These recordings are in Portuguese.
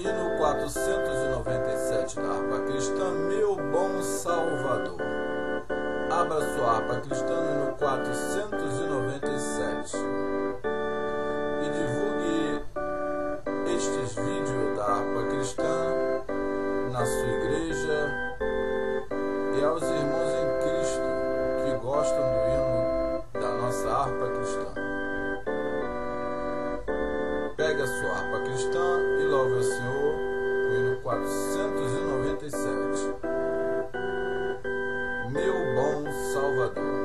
Hino 497 da harpa cristã, Meu Bom Salvador. Abra sua harpa cristã no hino 497 e divulgue estes vídeos da harpa cristã na sua igreja e aos irmãos em Cristo que gostam do hino da nossa harpa cristã. Pegue a sua harpa cristã e louve ao Senhor, o hino 497. Meu Bom Salvador.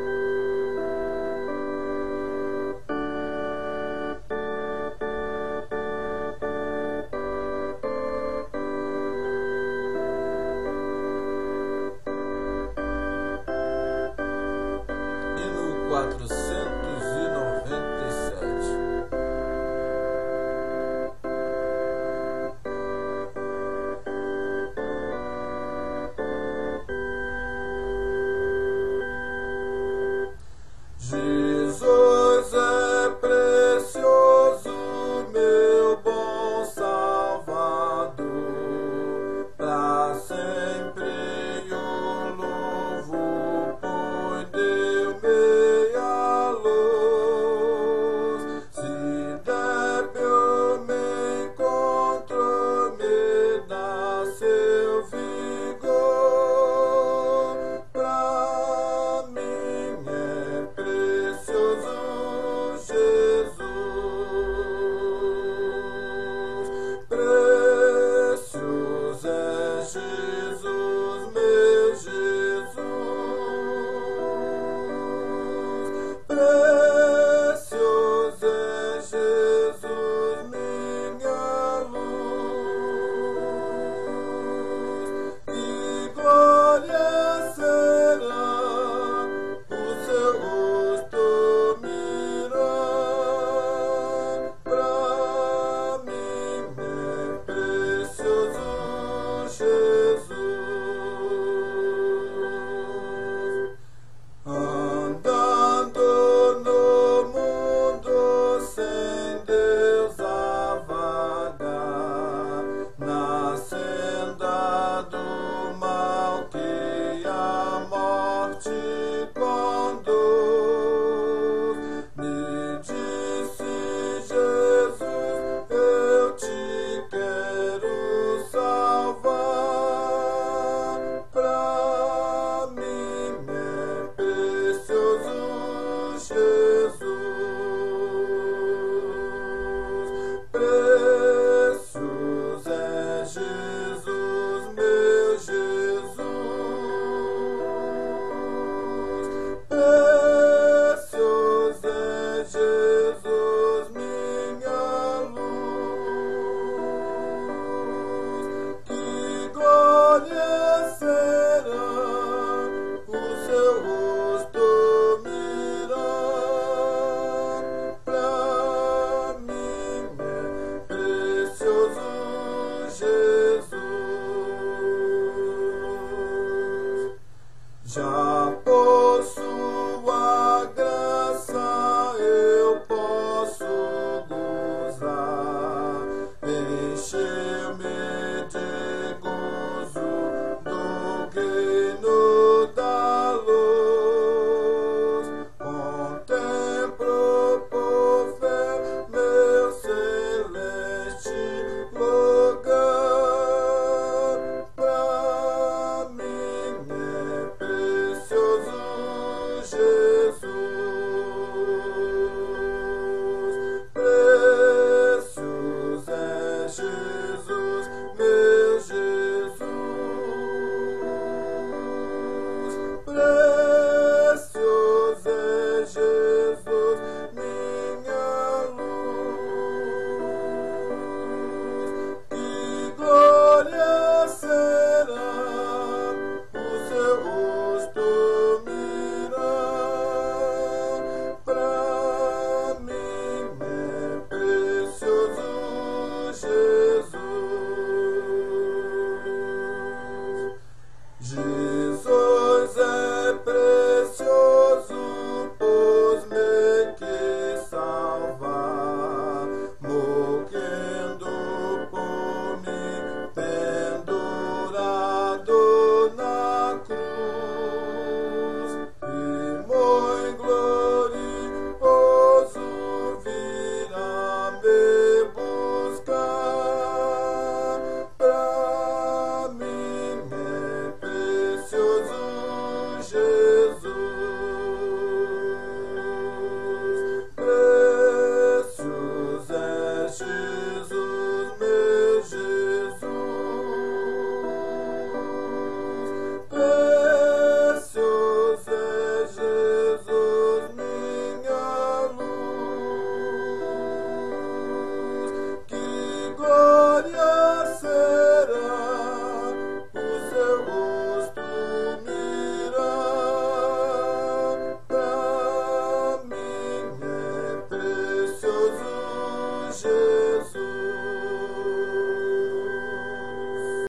Hino 497. Jesus é precioso, meu bom Salvador, pra sempre eu louvo, pois deu-me a luz. Se débil eu me encontro, me dá seu vigor, pra mim é precioso Jesus. Precioso é Jesus, meu Jesus. Precioso é Jesus, minha luz. Que glória será o seu rosto mirar, pra mim é precioso Jesus. Andando no mundo sem Deus a vagar, na senda do mal que a morte conduz, me disse Jesus, eu te quero salvar, pra mim é precioso Jesus. Precioso é Jesus, meu Jesus. Precioso é Jesus, minha luz. Que glória será o seu rosto mirar, pra mim é precioso Jesus. Já por sua graça eu posso gozar, encher